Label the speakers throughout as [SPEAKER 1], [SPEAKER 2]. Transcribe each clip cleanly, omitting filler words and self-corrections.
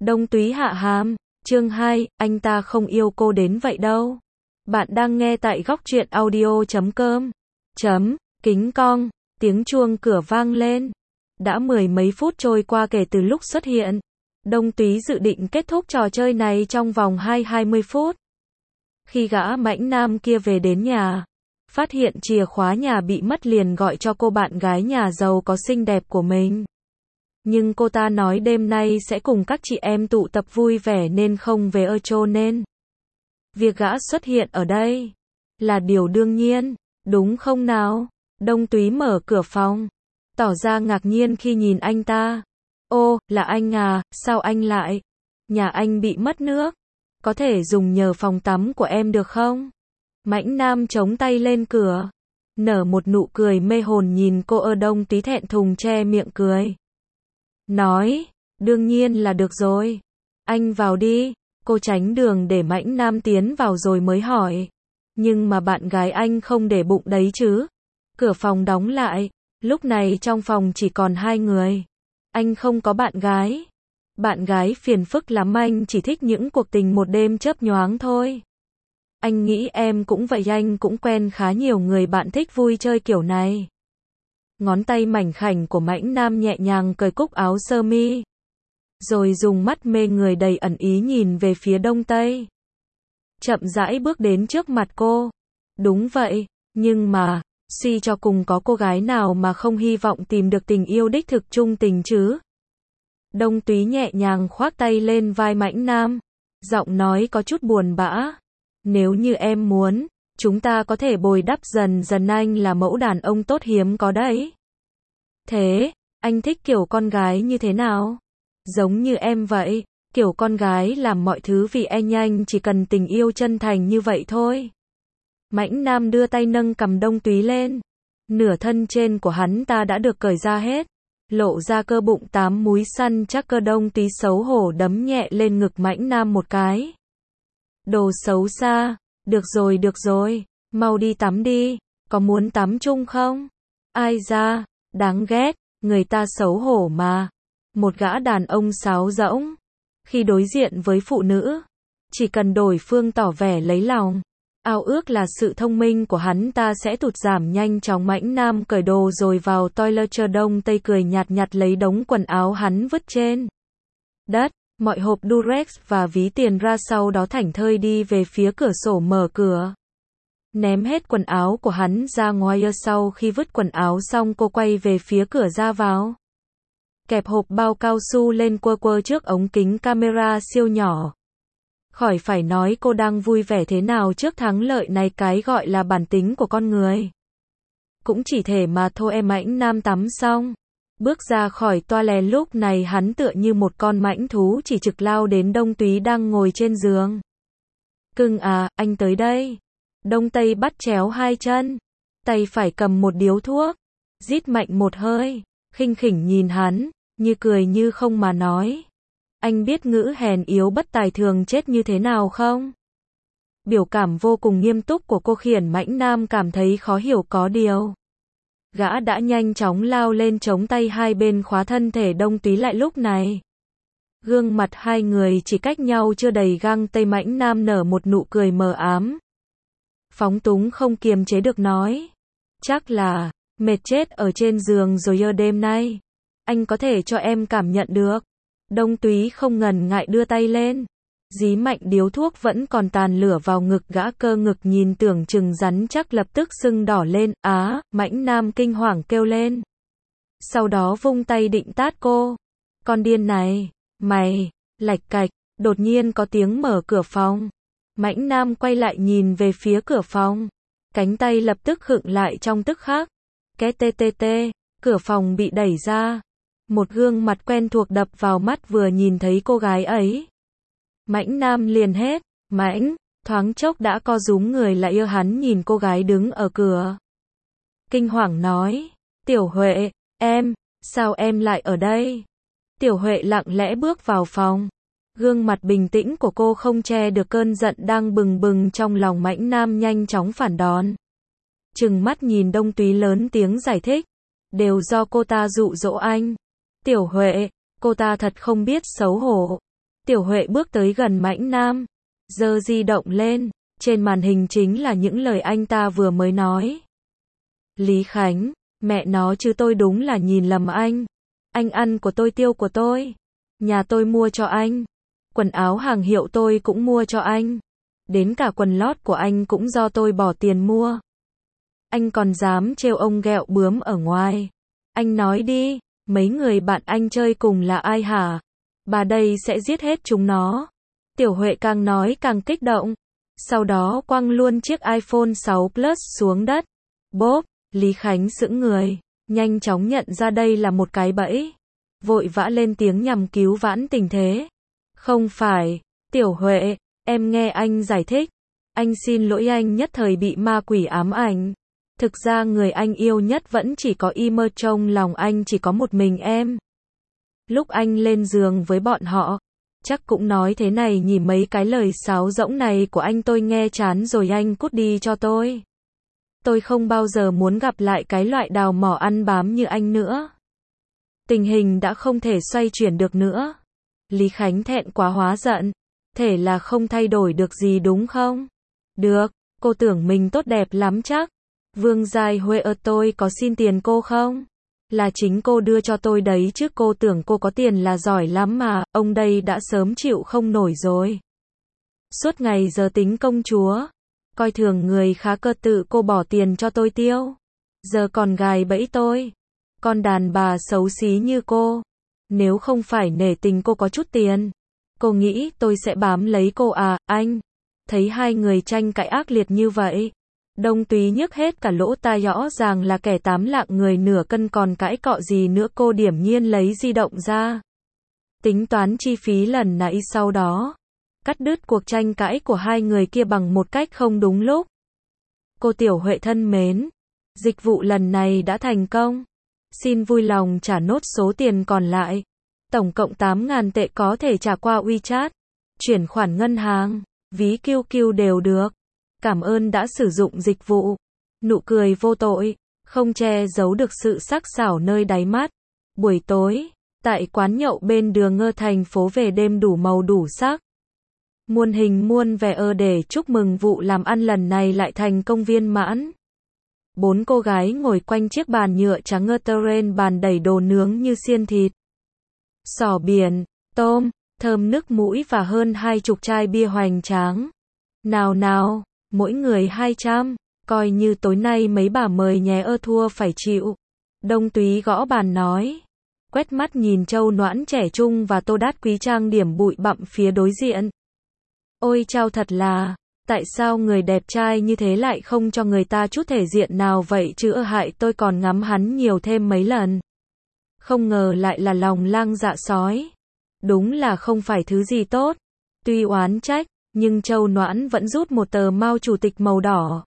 [SPEAKER 1] Đông Túy hạ hàm, chương 2, anh ta không yêu cô đến vậy đâu. Bạn đang nghe tại góc truyện audio.com. Kính cong, tiếng chuông cửa vang lên. Đã mười mấy phút trôi qua kể từ lúc xuất hiện. Đông Túy dự định kết thúc trò chơi này trong vòng 20 phút. Khi gã mãnh nam kia về đến nhà, phát hiện chìa khóa nhà bị mất liền gọi cho cô bạn gái nhà giàu có xinh đẹp của mình. Nhưng cô ta nói đêm nay sẽ cùng các chị em tụ tập vui vẻ nên không về cho nên việc gã xuất hiện ở đây là điều đương nhiên, đúng không nào? Đông Túy mở cửa phòng, tỏ ra ngạc nhiên khi nhìn anh ta. Ô, là anh à, sao anh lại? Nhà anh bị mất nước, có thể dùng nhờ phòng tắm của em được không? Mãnh nam chống tay lên cửa, nở một nụ cười mê hồn nhìn cô. Đông Túy thẹn thùng che miệng cười, nói, đương nhiên là được rồi. Anh vào đi. Cô tránh đường để mãnh nam tiến vào rồi mới hỏi. Nhưng mà bạn gái anh không để bụng đấy chứ. Cửa phòng đóng lại. Lúc này trong phòng chỉ còn hai người. Anh không có bạn gái. Bạn gái phiền phức lắm, anh chỉ thích những cuộc tình một đêm chớp nhoáng thôi. Anh nghĩ em cũng vậy, anh cũng quen khá nhiều người bạn thích vui chơi kiểu này. Ngón tay mảnh khảnh của mãnh nam nhẹ nhàng cởi cúc áo sơ mi, rồi dùng mắt mê người đầy ẩn ý nhìn về phía Đông Tây. Chậm rãi bước đến trước mặt cô. Đúng vậy, nhưng mà, suy cho cùng có cô gái nào mà không hy vọng tìm được tình yêu đích thực trung tình chứ? Đông Túy nhẹ nhàng khoác tay lên vai mãnh nam, giọng nói có chút buồn bã. Nếu như em muốn, chúng ta có thể bồi đắp dần dần, anh là mẫu đàn ông tốt hiếm có đấy. Thế, anh thích kiểu con gái như thế nào? Giống như em vậy, kiểu con gái làm mọi thứ vì anh chỉ cần tình yêu chân thành như vậy thôi. Mãnh nam đưa tay nâng cằm Đông Túy lên. Nửa thân trên của hắn ta đã được cởi ra hết, lộ ra cơ bụng 8 múi săn chắc. Đông Túy xấu hổ đấm nhẹ lên ngực mãnh nam một cái. Đồ xấu xa, được rồi, mau đi tắm đi, có muốn tắm chung không? Ai da, đáng ghét, người ta xấu hổ mà. Một gã đàn ông sáo rỗng, khi đối diện với phụ nữ, chỉ cần đối phương tỏ vẻ lấy lòng, ao ước là sự thông minh của hắn ta sẽ tụt giảm nhanh chóng. Mãnh nam cởi đồ rồi vào toilet. Đông Tây cười nhạt nhạt lấy đống quần áo hắn vứt trên đất, mọi hộp Durex và ví tiền ra, sau đó thảnh thơi đi về phía cửa sổ, mở cửa, ném hết quần áo của hắn ra ngoài. Sau khi vứt quần áo xong, cô quay về phía cửa ra vào, kẹp hộp bao cao su lên quơ trước ống kính camera siêu nhỏ. Khỏi phải nói cô đang vui vẻ thế nào trước thắng lợi này, cái gọi là bản tính của con người. Cũng chỉ thể mà thôi. Mãnh nam tắm xong, bước ra khỏi toilet, lúc này hắn tựa như một con mãnh thú chỉ trực lao đến Đông Túy đang ngồi trên giường. Cưng à, anh tới đây. Đông Tây bắt chéo hai chân, tay phải cầm một điếu thuốc, rít mạnh một hơi, khinh khỉnh nhìn hắn, như cười như không mà nói. Anh biết ngữ hèn yếu bất tài thường chết như thế nào không? Biểu cảm vô cùng nghiêm túc của cô khiến mãnh nam cảm thấy khó hiểu. Có điều, gã đã nhanh chóng lao lên chống tay hai bên khóa thân thể Đông Túy lại. Lúc này, gương mặt hai người chỉ cách nhau chưa đầy găng tay. Mãnh nam nở một nụ cười mờ ám, phóng túng không kiềm chế được nói. Chắc là mệt chết ở trên giường rồi. Đêm nay anh có thể cho em cảm nhận được. Đông Túy không ngần ngại đưa tay lên, dí mạnh điếu thuốc vẫn còn tàn lửa vào ngực gã. Cơ ngực nhìn tưởng chừng rắn chắc lập tức sưng đỏ lên. Á, mãnh nam kinh hoàng kêu lên, sau đó vung tay định tát cô. Con điên này, mày, lạch cạch. Đột nhiên có tiếng mở cửa phòng. Mãnh nam quay lại nhìn về phía cửa phòng, cánh tay lập tức khựng lại trong tức khắc. Két tê tê tê, cửa phòng bị đẩy ra. Một gương mặt quen thuộc đập vào mắt. Vừa nhìn thấy cô gái ấy, mãnh nam liền hét. Mãnh, thoáng chốc đã co rúm người lại. Hắn nhìn cô gái đứng ở cửa, kinh hoàng nói, Tiểu Huệ, em, sao em lại ở đây? Tiểu Huệ lặng lẽ bước vào phòng. Gương mặt bình tĩnh của cô không che được cơn giận đang bừng bừng trong lòng. Mãnh nam nhanh chóng phản đòn, trừng mắt nhìn Đông Túy lớn tiếng giải thích, đều do cô ta dụ dỗ anh. Tiểu Huệ, cô ta thật không biết xấu hổ. Tiểu Huệ bước tới gần Mãnh Nam, giơ di động lên, trên màn hình chính là những lời anh ta vừa mới nói. Lý Khánh, mẹ nó chứ tôi đúng là nhìn lầm anh. Anh ăn của tôi, tiêu của tôi. Nhà tôi mua cho anh. Quần áo hàng hiệu tôi cũng mua cho anh. Đến cả quần lót của anh cũng do tôi bỏ tiền mua. Anh còn dám trêu ông ghẹo bướm ở ngoài. Anh nói đi, mấy người bạn anh chơi cùng là ai hả? Bà đây sẽ giết hết chúng nó. Tiểu Huệ càng nói càng kích động. Sau đó quăng luôn chiếc iPhone 6 Plus xuống đất. Bốp, Lý Khánh sững người, nhanh chóng nhận ra đây là một cái bẫy. Vội vã lên tiếng nhằm cứu vãn tình thế. Không phải, Tiểu Huệ, em nghe anh giải thích. Anh xin lỗi, anh nhất thời bị ma quỷ ám ảnh. Thực ra người anh yêu nhất vẫn chỉ có Imer, trong lòng anh chỉ có một mình em. Lúc anh lên giường với bọn họ, chắc cũng nói thế này nhỉ, mấy cái lời sáo rỗng này của anh tôi nghe chán rồi, anh cút đi cho tôi. Tôi không bao giờ muốn gặp lại cái loại đào mỏ ăn bám như anh nữa. Tình hình đã không thể xoay chuyển được nữa. Lý Khánh thẹn quá hóa giận. Thể là không thay đổi được gì đúng không? Được, cô tưởng mình tốt đẹp lắm chắc. Vương Giai Huệ tôi có xin tiền cô không? Là chính cô đưa cho tôi đấy chứ, cô tưởng cô có tiền là giỏi lắm mà, ông đây đã sớm chịu không nổi rồi. Suốt ngày giờ tính công chúa, coi thường người khá cơ, tự cô bỏ tiền cho tôi tiêu. Giờ còn gài bẫy tôi. Con đàn bà xấu xí như cô. Nếu không phải nể tình cô có chút tiền, cô nghĩ tôi sẽ bám lấy cô à, anh? Thấy hai người tranh cãi ác liệt như vậy, Đông Túy nhức hết cả lỗ tai, rõ ràng là kẻ 8 lạng người nửa cân, còn cãi cọ gì nữa. Cô điểm nhiên lấy di động ra, tính toán chi phí lần nãy, sau đó cắt đứt cuộc tranh cãi của hai người kia bằng một cách không đúng lúc. Cô Tiểu Huệ thân mến, dịch vụ lần này đã thành công. Xin vui lòng trả nốt số tiền còn lại. Tổng cộng 8.000 tệ, có thể trả qua WeChat, chuyển khoản ngân hàng, ví QQ đều được. Cảm ơn đã sử dụng dịch vụ. Nụ cười vô tội, không che giấu được sự sắc sảo nơi đáy mắt. Buổi tối, tại quán nhậu bên đường Ngơ, thành phố về đêm đủ màu đủ sắc. Muôn hình muôn vẻ để chúc mừng vụ làm ăn lần này lại thành công viên mãn. 4 cô gái ngồi quanh chiếc bàn nhựa trắng ngơ terrain, bàn đầy đồ nướng như xiên thịt, sò biển, tôm, thơm nức mũi và hơn 20 chai bia hoành tráng. Nào nào, mỗi người 200, coi như tối nay mấy bà mời nhé, thua phải chịu. Đông Túy gõ bàn nói, quét mắt nhìn Châu Noãn trẻ trung và Tô Đát Quý trang điểm bụi bặm phía đối diện. Ôi chao, thật là, tại sao người đẹp trai như thế lại không cho người ta chút thể diện nào vậy chứ, hại tôi còn ngắm hắn nhiều thêm mấy lần. Không ngờ lại là lòng lang dạ sói. Đúng là không phải thứ gì tốt. Tuy oán trách, nhưng Châu Noãn vẫn rút một tờ Mao Chủ tịch màu đỏ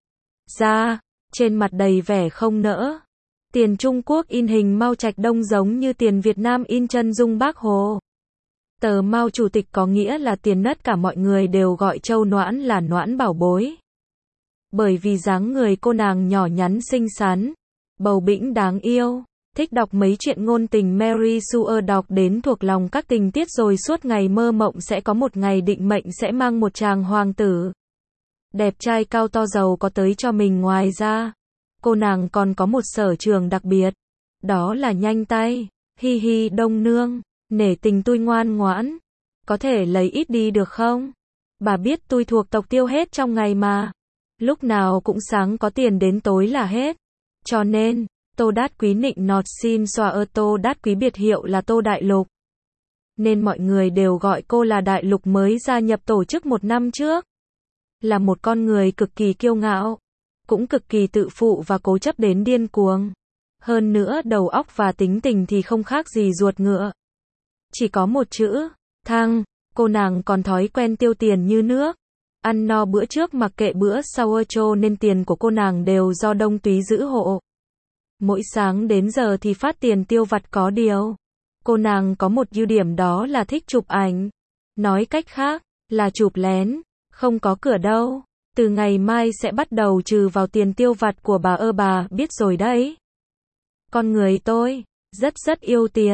[SPEAKER 1] ra, trên mặt đầy vẻ không nỡ. Tiền Trung Quốc in hình Mao Trạch Đông giống như tiền Việt Nam in chân dung Bác Hồ. Tờ Mao Chủ tịch có nghĩa là tiền đất, cả mọi người đều gọi Châu Noãn là Noãn bảo bối. Bởi vì dáng người cô nàng nhỏ nhắn xinh xắn, bầu bĩnh đáng yêu, thích đọc mấy chuyện ngôn tình Mary Sue, đọc đến thuộc lòng các tình tiết rồi suốt ngày mơ mộng sẽ có một ngày định mệnh sẽ mang một chàng hoàng tử đẹp trai cao to giàu có tới cho mình. Ngoài ra, cô nàng còn có một sở trường đặc biệt, đó là nhanh tay. Hi hi, Đông nương, nể tình tôi ngoan ngoãn, có thể lấy ít đi được không? Bà biết tôi thuộc tộc Tiêu hết trong ngày mà, lúc nào cũng sáng có tiền đến tối là hết. Cho nên, Tô Đát Quý nịnh nọt xin xoa Tô Đát Quý biệt hiệu là Tô Đại Lục, nên mọi người đều gọi cô là Đại Lục, mới gia nhập tổ chức 1 năm trước. Là một con người cực kỳ kiêu ngạo, cũng cực kỳ tự phụ và cố chấp đến điên cuồng. Hơn nữa đầu óc và tính tình thì không khác gì ruột ngựa. Chỉ có một chữ, thăng. Cô nàng còn thói quen tiêu tiền như nước. Ăn no bữa trước mặc kệ bữa sau, cho nên tiền của cô nàng đều do Đông Túy giữ hộ. Mỗi sáng đến giờ thì phát tiền tiêu vặt. Có điều, cô nàng có một ưu điểm, đó là thích chụp ảnh. Nói cách khác, là chụp lén, không có cửa đâu. Từ ngày mai sẽ bắt đầu trừ vào tiền tiêu vặt của bà, bà biết rồi đấy. Con người tôi rất yêu tiền,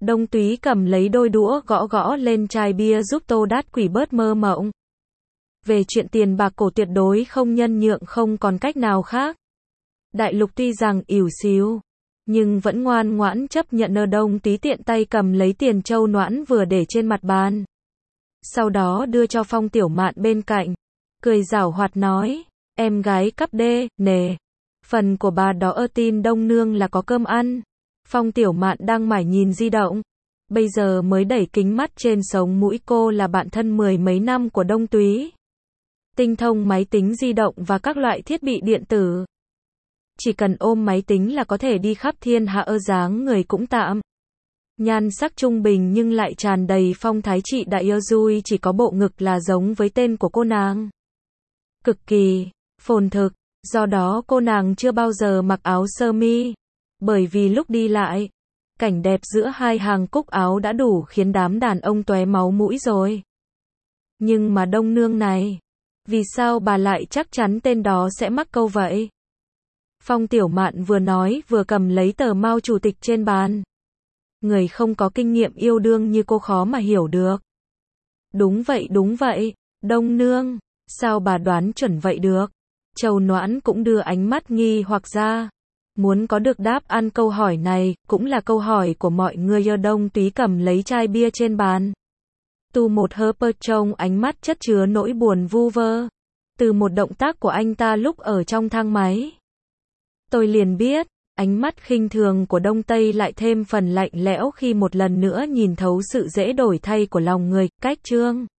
[SPEAKER 1] Đông Túy cầm lấy đôi đũa gõ gõ lên chai bia giúp Tô Đát Quỷ bớt mơ mộng. Về chuyện tiền bạc cổ tuyệt đối không nhân nhượng, không còn cách nào khác. Đại Lục tuy rằng ỉu xìu, nhưng vẫn ngoan ngoãn chấp nhận. Đông Túy tiện tay cầm lấy tiền châu noãn vừa để trên mặt bàn. Sau đó đưa cho Phong Tiểu Mạn bên cạnh. Cười giảo hoạt nói, em gái cắp đê, nè. Phần của bà đó tin Đông Nương là có cơm ăn. Phong Tiểu Mạn đang mải nhìn di động. Bây giờ mới đẩy kính mắt trên sống mũi. Cô là bạn thân mười mấy năm của Đông Túy. Tinh thông máy tính di động và các loại thiết bị điện tử. Chỉ cần ôm máy tính là có thể đi khắp thiên hạ. Dáng người cũng tạm. Nhan sắc trung bình nhưng lại tràn đầy phong thái. Chị Đại Dui chỉ có bộ ngực là giống với tên của cô nàng. Cực kỳ phồn thực. Do đó cô nàng chưa bao giờ mặc áo sơ mi. Bởi vì lúc đi lại, cảnh đẹp giữa hai hàng cúc áo đã đủ khiến đám đàn ông tóe máu mũi rồi. Nhưng mà Đông Nương này, vì sao bà lại chắc chắn tên đó sẽ mắc câu vậy? Phong Tiểu Mạn vừa nói vừa cầm lấy tờ Mao chủ tịch trên bàn. Người không có kinh nghiệm yêu đương như cô khó mà hiểu được. Đúng vậy, Đông Nương, sao bà đoán chuẩn vậy được? Châu Noãn cũng đưa ánh mắt nghi hoặc ra. Muốn có được đáp án câu hỏi này, cũng là câu hỏi của mọi người. Đông Túy cầm lấy chai bia trên bàn. Tu một hớp trong ánh mắt chất chứa nỗi buồn vu vơ. Từ một động tác của anh ta lúc ở trong thang máy. Tôi liền biết, ánh mắt khinh thường của Đông Tây lại thêm phần lạnh lẽo khi một lần nữa nhìn thấu sự dễ đổi thay của lòng người. Cách Trương